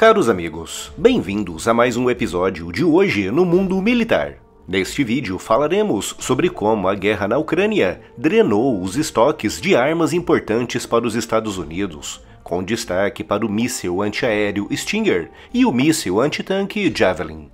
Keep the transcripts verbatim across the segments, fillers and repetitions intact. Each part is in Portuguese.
Caros amigos, bem-vindos a mais um episódio de Hoje no Mundo Militar. Neste vídeo falaremos sobre como a guerra na Ucrânia drenou os estoques de armas importantes para os Estados Unidos, com destaque para o míssil antiaéreo Stinger e o míssil antitanque Javelin.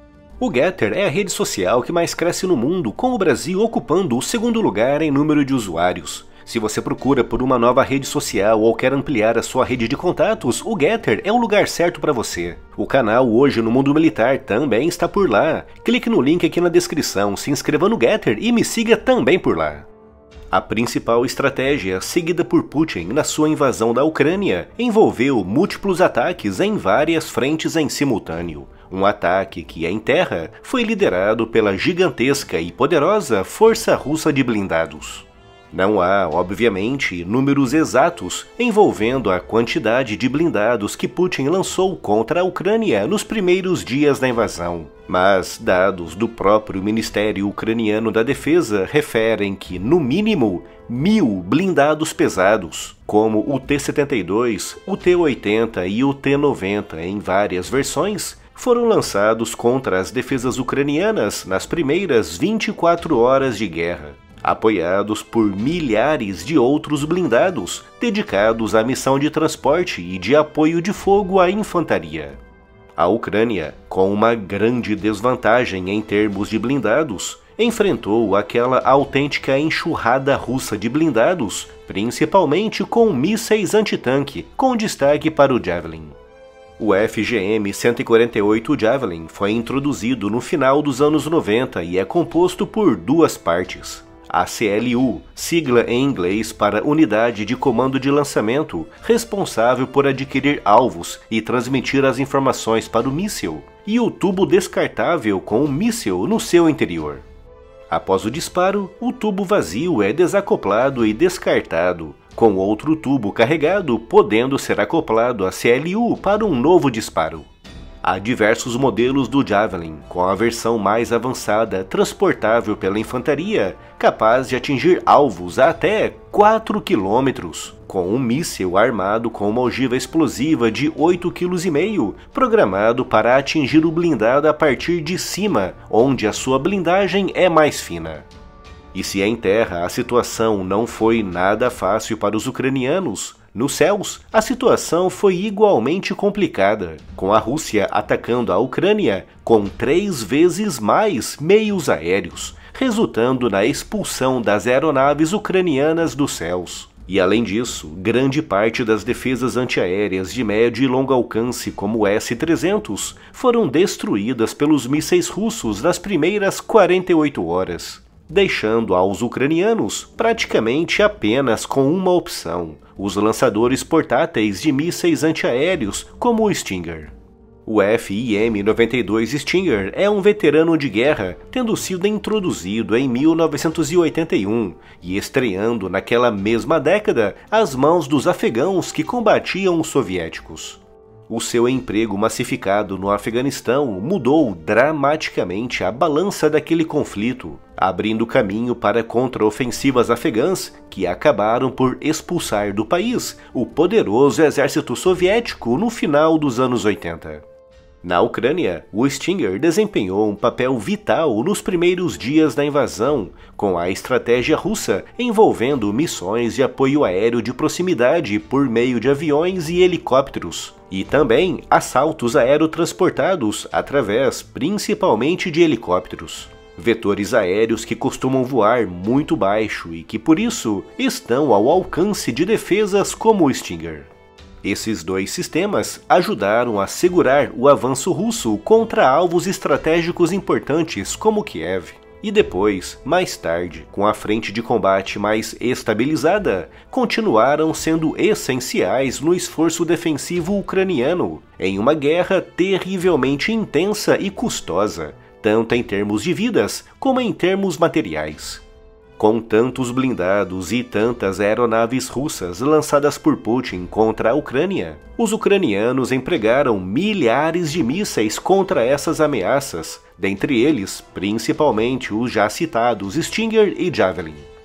O Gettr é a rede social que mais cresce no mundo, com o Brasil ocupando o segundo lugar em número de usuários. Se você procura por uma nova rede social ou quer ampliar a sua rede de contatos, o Gettr é o lugar certo para você. O canal Hoje no Mundo Militar também está por lá. Clique no link aqui na descrição, se inscreva no Gettr e me siga também por lá. A principal estratégia seguida por Putin na sua invasão da Ucrânia envolveu múltiplos ataques em várias frentes em simultâneo. Um ataque que, em terra, foi liderado pela gigantesca e poderosa Força Russa de Blindados. Não há, obviamente, números exatos envolvendo a quantidade de blindados que Putin lançou contra a Ucrânia nos primeiros dias da invasão, mas dados do próprio Ministério Ucraniano da Defesa referem que, no mínimo, mil blindados pesados, como o T setenta e dois, o T oitenta e o T noventa em várias versões, foram lançados contra as defesas ucranianas nas primeiras vinte e quatro horas de guerra, apoiados por milhares de outros blindados dedicados à missão de transporte e de apoio de fogo à infantaria. A Ucrânia, com uma grande desvantagem em termos de blindados, enfrentou aquela autêntica enxurrada russa de blindados, principalmente com mísseis antitanque, com destaque para o Javelin. O F G M cento e quarenta e oito Javelin foi introduzido no final dos anos noventa e é composto por duas partes. A C L U, sigla em inglês para Unidade de Comando de Lançamento, responsável por adquirir alvos e transmitir as informações para o míssil, e o tubo descartável com o míssil no seu interior. Após o disparo, o tubo vazio é desacoplado e descartado, com outro tubo carregado podendo ser acoplado à C L U para um novo disparo. Há diversos modelos do Javelin, com a versão mais avançada transportável pela infantaria, capaz de atingir alvos a até quatro quilômetros, com um míssil armado com uma ogiva explosiva de oito vírgula cinco quilos, programado para atingir o blindado a partir de cima, onde a sua blindagem é mais fina. E se em terra a situação não foi nada fácil para os ucranianos, nos céus, a situação foi igualmente complicada, com a Rússia atacando a Ucrânia com três vezes mais meios aéreos, resultando na expulsão das aeronaves ucranianas dos céus. E além disso, grande parte das defesas antiaéreas de médio e longo alcance, como o S trezentos, foram destruídas pelos mísseis russos nas primeiras quarenta e oito horas, deixando aos ucranianos praticamente apenas com uma opção: os lançadores portáteis de mísseis antiaéreos como o Stinger. O F I M noventa e dois Stinger é um veterano de guerra, tendo sido introduzido em mil novecentos e oitenta e um e estreando naquela mesma década às mãos dos afegãos que combatiam os soviéticos. O seu emprego massificado no Afeganistão mudou dramaticamente a balança daquele conflito, abrindo caminho para contraofensivas afegãs que acabaram por expulsar do país o poderoso exército soviético no final dos anos oitenta. Na Ucrânia, o Stinger desempenhou um papel vital nos primeiros dias da invasão, com a estratégia russa envolvendo missões de apoio aéreo de proximidade por meio de aviões e helicópteros, e também assaltos aerotransportados através principalmente de helicópteros, vetores aéreos que costumam voar muito baixo e que, por isso, estão ao alcance de defesas como o Stinger. Esses dois sistemas ajudaram a segurar o avanço russo contra alvos estratégicos importantes como Kiev. E depois, mais tarde, com a frente de combate mais estabilizada, continuaram sendo essenciais no esforço defensivo ucraniano, em uma guerra terrivelmente intensa e custosa, tanto em termos de vidas como em termos materiais. Com tantos blindados e tantas aeronaves russas lançadas por Putin contra a Ucrânia, os ucranianos empregaram milhares de mísseis contra essas ameaças, dentre eles, principalmente os já citados Stinger e Javelin.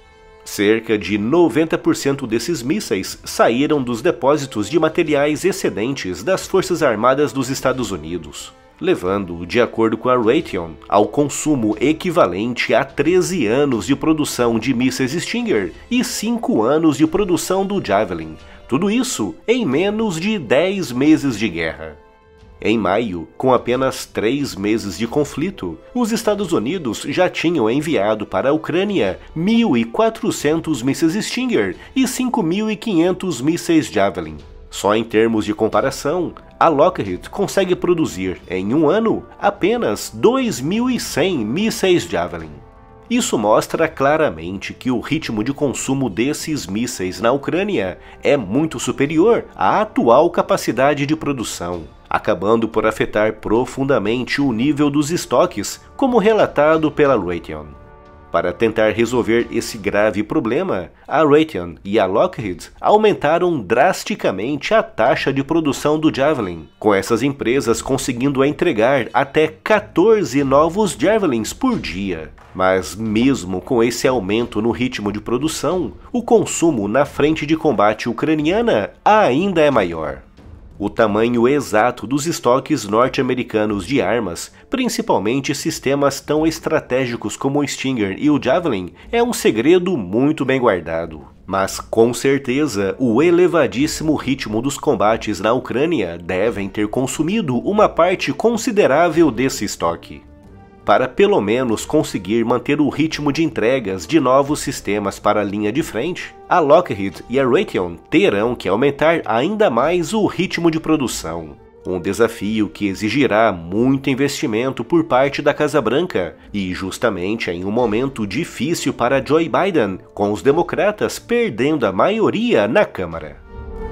Cerca de noventa por cento desses mísseis saíram dos depósitos de materiais excedentes das Forças Armadas dos Estados Unidos, levando, de acordo com a Raytheon, ao consumo equivalente a treze anos de produção de mísseis Stinger e cinco anos de produção do Javelin. Tudo isso em menos de dez meses de guerra. Em maio, com apenas três meses de conflito, os Estados Unidos já tinham enviado para a Ucrânia mil e quatrocentos mísseis Stinger e cinco mil e quinhentos mísseis Javelin. Só em termos de comparação, a Lockheed consegue produzir, em um ano, apenas dois mil e cem mísseis Javelin. Isso mostra claramente que o ritmo de consumo desses mísseis na Ucrânia é muito superior à atual capacidade de produção, acabando por afetar profundamente o nível dos estoques, como relatado pela Raytheon. Para tentar resolver esse grave problema, a Raytheon e a Lockheed aumentaram drasticamente a taxa de produção do Javelin, com essas empresas conseguindo entregar até quatorze novos Javelins por dia. Mas mesmo com esse aumento no ritmo de produção, o consumo na frente de combate ucraniana ainda é maior. O tamanho exato dos estoques norte-americanos de armas, principalmente sistemas tão estratégicos como o Stinger e o Javelin, é um segredo muito bem guardado. Mas com certeza, o elevadíssimo ritmo dos combates na Ucrânia devem ter consumido uma parte considerável desse estoque. Para pelo menos conseguir manter o ritmo de entregas de novos sistemas para a linha de frente, a Lockheed e a Raytheon terão que aumentar ainda mais o ritmo de produção. Um desafio que exigirá muito investimento por parte da Casa Branca, e justamente em um momento difícil para Joe Biden, com os democratas perdendo a maioria na Câmara.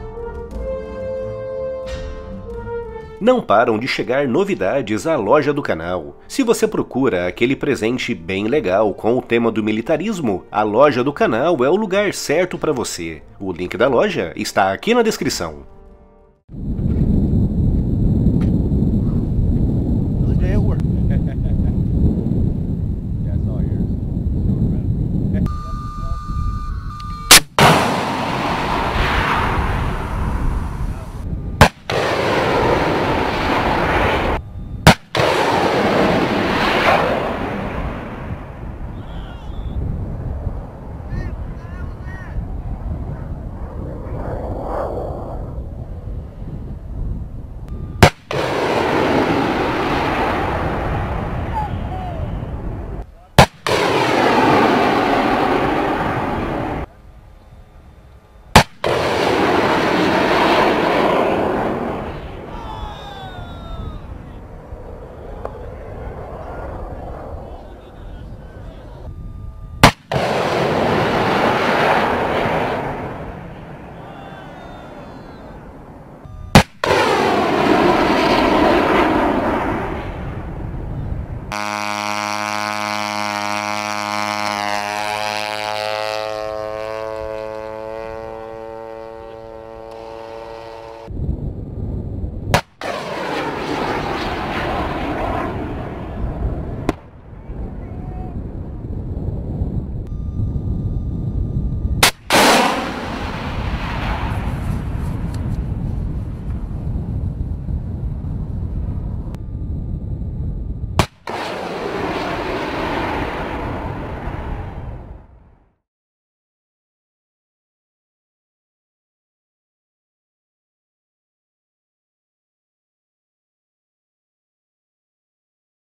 Não param de chegar novidades à loja do canal. Se você procura aquele presente bem legal com o tema do militarismo, a loja do canal é o lugar certo para você. O link da loja está aqui na descrição.